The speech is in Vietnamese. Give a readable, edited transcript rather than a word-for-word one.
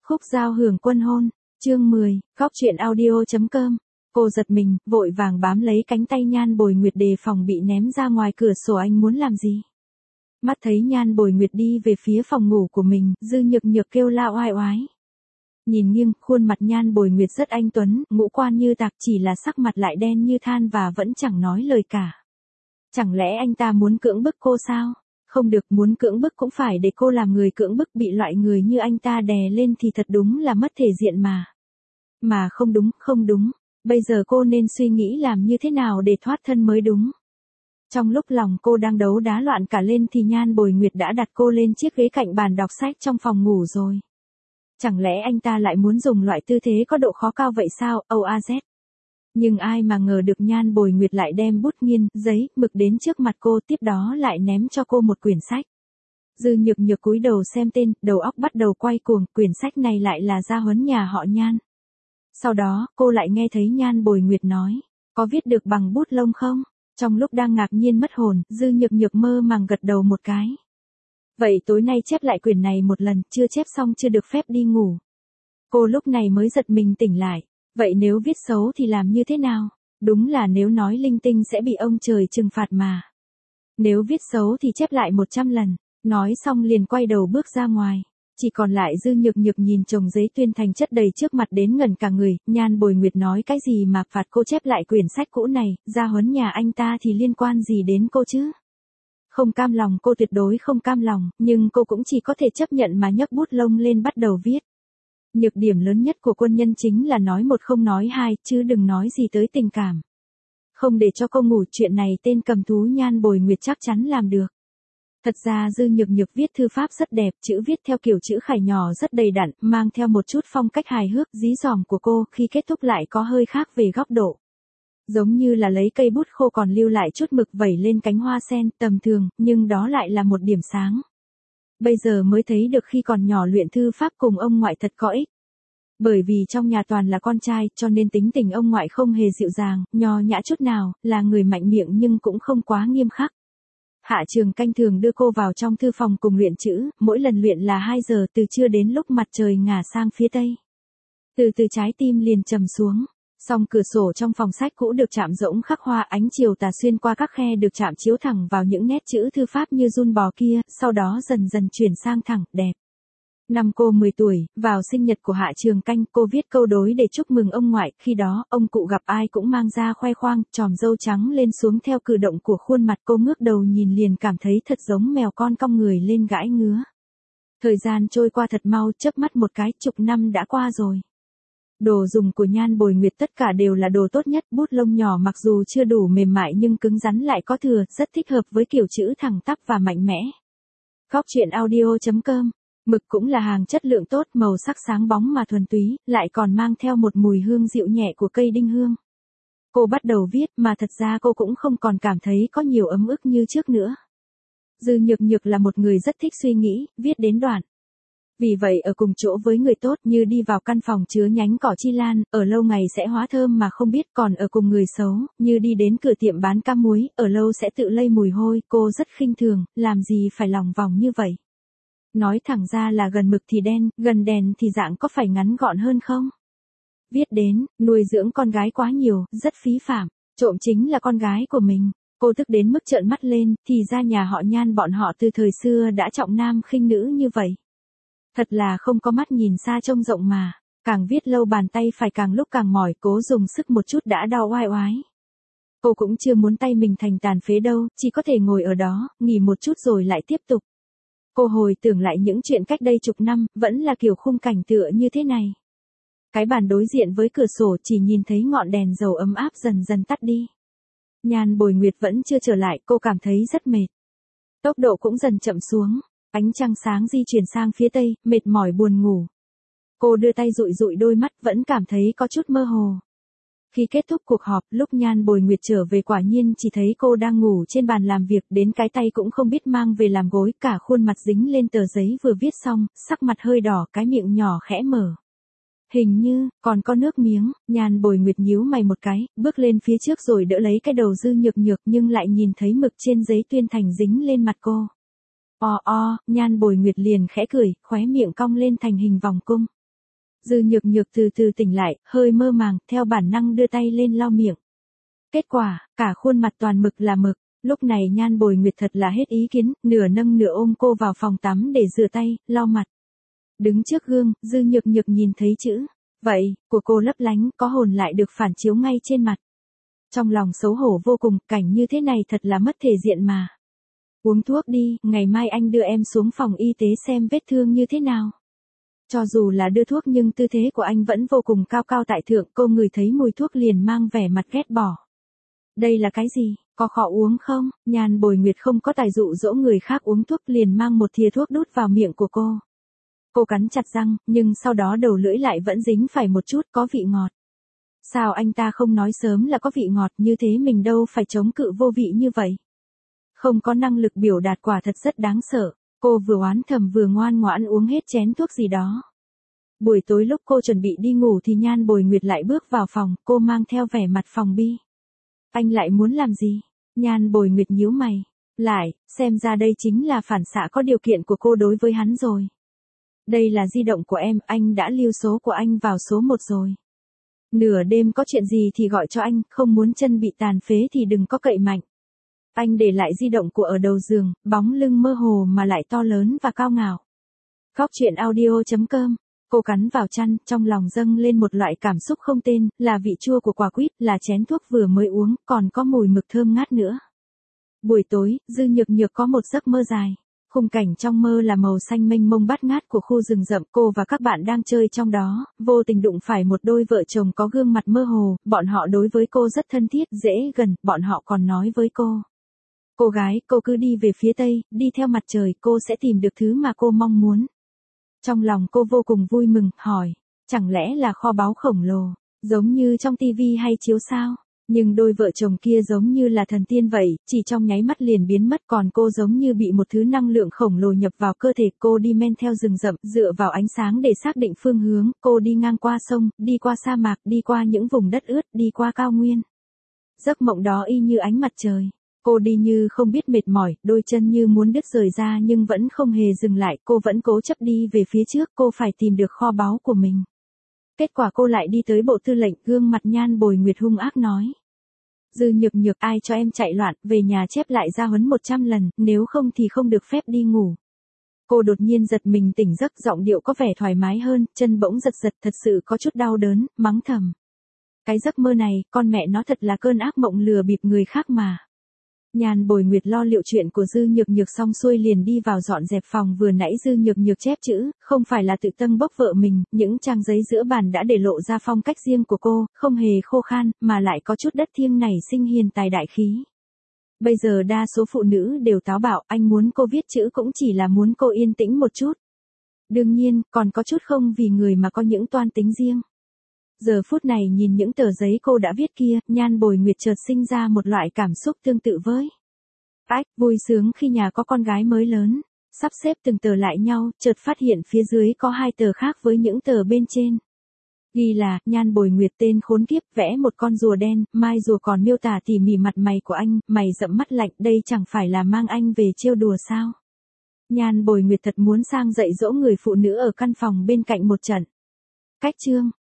Khúc Giao Hưởng Quân Hôn, chương 10, góc truyện audio.com. Cô giật mình, vội vàng bám lấy cánh tay Nhan Bồi Nguyệt đề phòng bị ném ra ngoài cửa sổ. Anh muốn làm gì? Mắt thấy Nhan Bồi Nguyệt đi về phía phòng ngủ của mình, Dư Nhược Nhược kêu la oai oái. Nhìn nghiêng, khuôn mặt Nhan Bồi Nguyệt rất anh tuấn, ngũ quan như tạc, chỉ là sắc mặt lại đen như than và vẫn chẳng nói lời cả. Chẳng lẽ anh ta muốn cưỡng bức cô sao? Không được, muốn cưỡng bức cũng phải để cô làm người cưỡng bức, bị loại người như anh ta đè lên thì thật đúng là mất thể diện mà. Mà không đúng, bây giờ cô nên suy nghĩ làm như thế nào để thoát thân mới đúng. Trong lúc lòng cô đang đấu đá loạn cả lên thì Nhan Bồi Nguyệt đã đặt cô lên chiếc ghế cạnh bàn đọc sách trong phòng ngủ rồi. Chẳng lẽ anh ta lại muốn dùng loại tư thế có độ khó cao vậy sao, OAZ? Nhưng ai mà ngờ được Nhan Bồi Nguyệt lại đem bút nghiên, giấy, mực đến trước mặt cô, tiếp đó lại ném cho cô một quyển sách. Dư Nhược Nhược cúi đầu xem tên, đầu óc bắt đầu quay cuồng, quyển sách này lại là gia huấn nhà họ Nhan. Sau đó, cô lại nghe thấy Nhan Bồi Nguyệt nói, có viết được bằng bút lông không? Trong lúc đang ngạc nhiên mất hồn, Dư Nhược Nhược mơ màng gật đầu một cái. Vậy tối nay chép lại quyển này một lần, chưa chép xong chưa được phép đi ngủ. Cô lúc này mới giật mình tỉnh lại. Vậy nếu viết xấu thì làm như thế nào? Đúng là nếu nói linh tinh sẽ bị ông trời trừng phạt mà. Nếu viết xấu thì chép lại 100 lần. Nói xong liền quay đầu bước ra ngoài. Chỉ còn lại Dư Nhược Nhược nhìn chồng giấy tuyên thành chất đầy trước mặt đến ngẩn cả người. Nhan Bồi Nguyệt nói cái gì mà phạt cô chép lại quyển sách cũ này, gia huấn nhà anh ta thì liên quan gì đến cô chứ? Không cam lòng, cô tuyệt đối không cam lòng, nhưng cô cũng chỉ có thể chấp nhận mà nhấc bút lông lên bắt đầu viết. Nhược điểm lớn nhất của quân nhân chính là nói một không nói hai, chứ đừng nói gì tới tình cảm. Không để cho cô ngủ, chuyện này tên cầm thú Nhan Bồi Nguyệt chắc chắn làm được. Thật ra Dư Nhược Nhược viết thư pháp rất đẹp, chữ viết theo kiểu chữ khải nhỏ rất đầy đặn, mang theo một chút phong cách hài hước dí dỏm của cô, khi kết thúc lại có hơi khác về góc độ. Giống như là lấy cây bút khô còn lưu lại chút mực vẩy lên cánh hoa sen, tầm thường, nhưng đó lại là một điểm sáng. Bây giờ mới thấy được khi còn nhỏ luyện thư pháp cùng ông ngoại thật có ích. Bởi vì trong nhà toàn là con trai, cho nên tính tình ông ngoại không hề dịu dàng, nho nhã chút nào, là người mạnh miệng nhưng cũng không quá nghiêm khắc. Hạ Trường Canh thường đưa cô vào trong thư phòng cùng luyện chữ, mỗi lần luyện là 2 giờ, từ trưa đến lúc mặt trời ngả sang phía tây. Từ từ trái tim liền trầm xuống. Song cửa sổ trong phòng sách cũ được chạm rỗng khắc hoa, ánh chiều tà xuyên qua các khe được chạm chiếu thẳng vào những nét chữ thư pháp như giun bò kia, sau đó dần dần chuyển sang thẳng, đẹp. Năm cô 10 tuổi, vào sinh nhật của Hạ Trường Canh, cô viết câu đối để chúc mừng ông ngoại, khi đó, ông cụ gặp ai cũng mang ra khoe khoang, chòm râu trắng lên xuống theo cử động của khuôn mặt, cô ngước đầu nhìn liền cảm thấy thật giống mèo con cong người lên gãi ngứa. Thời gian trôi qua thật mau, chớp mắt một cái, chục năm đã qua rồi. Đồ dùng của Nhan Bồi Nguyệt tất cả đều là đồ tốt nhất, bút lông nhỏ mặc dù chưa đủ mềm mại nhưng cứng rắn lại có thừa, rất thích hợp với kiểu chữ thẳng tắp và mạnh mẽ. Góc truyện audio.com. Mực cũng là hàng chất lượng tốt, màu sắc sáng bóng mà thuần túy, lại còn mang theo một mùi hương dịu nhẹ của cây đinh hương. Cô bắt đầu viết mà thật ra cô cũng không còn cảm thấy có nhiều ấm ức như trước nữa. Dư Nhược Nhược là một người rất thích suy nghĩ, viết đến đoạn. Vì vậy ở cùng chỗ với người tốt như đi vào căn phòng chứa nhánh cỏ chi lan, ở lâu ngày sẽ hóa thơm mà không biết, còn ở cùng người xấu, như đi đến cửa tiệm bán cam muối, ở lâu sẽ tự lây mùi hôi, cô rất khinh thường, làm gì phải lòng vòng như vậy. Nói thẳng ra là gần mực thì đen, gần đèn thì dạng có phải ngắn gọn hơn không? Viết đến, nuôi dưỡng con gái quá nhiều, rất phí phạm, trộm chính là con gái của mình. Cô tức đến mức trợn mắt lên, thì ra nhà họ Nhan bọn họ từ thời xưa đã trọng nam khinh nữ như vậy. Thật là không có mắt nhìn xa trông rộng mà, càng viết lâu bàn tay phải càng lúc càng mỏi, cố dùng sức một chút đã đau oai oái. Cô cũng chưa muốn tay mình thành tàn phế đâu, chỉ có thể ngồi ở đó, nghỉ một chút rồi lại tiếp tục. Cô hồi tưởng lại những chuyện cách đây chục năm, vẫn là kiểu khung cảnh tựa như thế này. Cái bàn đối diện với cửa sổ chỉ nhìn thấy ngọn đèn dầu ấm áp dần dần tắt đi. Nhan Bồi Nguyệt vẫn chưa trở lại, cô cảm thấy rất mệt. Tốc độ cũng dần chậm xuống. Ánh trăng sáng di chuyển sang phía tây, mệt mỏi buồn ngủ. Cô đưa tay dụi dụi đôi mắt, vẫn cảm thấy có chút mơ hồ. Khi kết thúc cuộc họp, lúc Nhan Bồi Nguyệt trở về quả nhiên chỉ thấy cô đang ngủ trên bàn làm việc, đến cái tay cũng không biết mang về làm gối, cả khuôn mặt dính lên tờ giấy vừa viết xong, sắc mặt hơi đỏ, cái miệng nhỏ khẽ mở. Hình như, còn có nước miếng, Nhan Bồi Nguyệt nhíu mày một cái, bước lên phía trước rồi đỡ lấy cái đầu Dư Nhược Nhược nhưng lại nhìn thấy mực trên giấy tuyên thành dính lên mặt cô. Nhan Bồi Nguyệt liền khẽ cười, khóe miệng cong lên thành hình vòng cung. Dư Nhược Nhược từ từ tỉnh lại, hơi mơ màng, theo bản năng đưa tay lên lau miệng. Kết quả, cả khuôn mặt toàn mực là mực. Lúc này Nhan Bồi Nguyệt thật là hết ý kiến, nửa nâng nửa ôm cô vào phòng tắm để rửa tay, lau mặt. Đứng trước gương, Dư Nhược Nhược nhìn thấy chữ vậy của cô lấp lánh, có hồn lại được phản chiếu ngay trên mặt. Trong lòng xấu hổ vô cùng, cảnh như thế này thật là mất thể diện mà. Uống thuốc đi, ngày mai anh đưa em xuống phòng y tế xem vết thương như thế nào. Cho dù là đưa thuốc nhưng tư thế của anh vẫn vô cùng cao cao tại thượng, cô ngửi thấy mùi thuốc liền mang vẻ mặt ghét bỏ. Đây là cái gì, có khó uống không? Nhan Bồi Nguyệt không có tài dụ dỗ người khác uống thuốc, liền mang một thìa thuốc đút vào miệng của cô. Cô cắn chặt răng, nhưng sau đó đầu lưỡi lại vẫn dính phải một chút có vị ngọt. Sao anh ta không nói sớm là có vị ngọt, như thế mình đâu phải chống cự vô vị như vậy. Không có năng lực biểu đạt quả thật rất đáng sợ. Cô vừa oán thầm vừa ngoan ngoãn uống hết chén thuốc gì đó. Buổi tối lúc cô chuẩn bị đi ngủ thì Nhan Bồi Nguyệt lại bước vào phòng, cô mang theo vẻ mặt phòng bi. Anh lại muốn làm gì? Nhan Bồi Nguyệt nhíu mày. Lại, xem ra đây chính là phản xạ có điều kiện của cô đối với hắn rồi. Đây là di động của em, anh đã lưu số của anh vào số 1 rồi. Nửa đêm có chuyện gì thì gọi cho anh, không muốn chân bị tàn phế thì đừng có cậy mạnh. Anh để lại di động của ở đầu giường, bóng lưng mơ hồ mà lại to lớn và cao ngạo. Góc truyện audio.com. Cô cắn vào chăn, trong lòng dâng lên một loại cảm xúc không tên, là vị chua của quả quýt, là chén thuốc vừa mới uống, còn có mùi mực thơm ngát nữa. Buổi tối, Dư Nhược Nhược có một giấc mơ dài. Khung cảnh trong mơ là màu xanh mênh mông bát ngát của khu rừng rậm, cô và các bạn đang chơi trong đó, vô tình đụng phải một đôi vợ chồng có gương mặt mơ hồ, bọn họ đối với cô rất thân thiết, dễ gần, bọn họ còn nói với cô. Cô gái, cô cứ đi về phía tây, đi theo mặt trời, cô sẽ tìm được thứ mà cô mong muốn. Trong lòng cô vô cùng vui mừng, hỏi, chẳng lẽ là kho báu khổng lồ, giống như trong tivi hay chiếu sao? Nhưng đôi vợ chồng kia giống như là thần tiên vậy, chỉ trong nháy mắt liền biến mất, còn cô giống như bị một thứ năng lượng khổng lồ nhập vào cơ thể. Cô đi men theo rừng rậm, dựa vào ánh sáng để xác định phương hướng, cô đi ngang qua sông, đi qua sa mạc, đi qua những vùng đất ướt, đi qua cao nguyên. Giấc mộng đó y như ánh mặt trời. Cô đi như không biết mệt mỏi, đôi chân như muốn đứt rời ra nhưng vẫn không hề dừng lại, cô vẫn cố chấp đi về phía trước, cô phải tìm được kho báu của mình. Kết quả cô lại đi tới bộ tư lệnh, gương mặt Nhan Bồi Nguyệt hung ác nói. Dư Nhược Nhược, ai cho em chạy loạn, về nhà chép lại ra huấn 100 lần, nếu không thì không được phép đi ngủ. Cô đột nhiên giật mình tỉnh giấc, giọng điệu có vẻ thoải mái hơn, chân bỗng giật giật, thật sự có chút đau đớn, mắng thầm. Cái giấc mơ này, con mẹ nó thật là cơn ác mộng lừa bịp người khác mà. Nhan Bồi Nguyệt lo liệu chuyện của Dư Nhược Nhược xong xuôi liền đi vào dọn dẹp phòng, vừa nãy Dư Nhược Nhược chép chữ, không phải là tự tâm bốc vợ mình, những trang giấy giữa bàn đã để lộ ra phong cách riêng của cô, không hề khô khan, mà lại có chút đất thiêng nảy sinh hiền tài đại khí. Bây giờ đa số phụ nữ đều táo bạo, anh muốn cô viết chữ cũng chỉ là muốn cô yên tĩnh một chút. Đương nhiên, còn có chút không vì người mà có những toan tính riêng. Giờ phút này nhìn những tờ giấy cô đã viết kia, Nhan Bồi Nguyệt chợt sinh ra một loại cảm xúc tương tự với vui sướng khi nhà có con gái mới lớn. Sắp xếp từng tờ lại nhau, chợt phát hiện phía dưới có 2 tờ khác với những tờ bên trên. Ghi là, Nhan Bồi Nguyệt tên khốn kiếp, vẽ một con rùa đen, mai rùa còn miêu tả tỉ mỉ mặt mày của anh, mày rậm mắt lạnh, đây chẳng phải là mang anh về trêu đùa sao? Nhan Bồi Nguyệt thật muốn sang dạy dỗ người phụ nữ ở căn phòng bên cạnh một trận. Cách chương.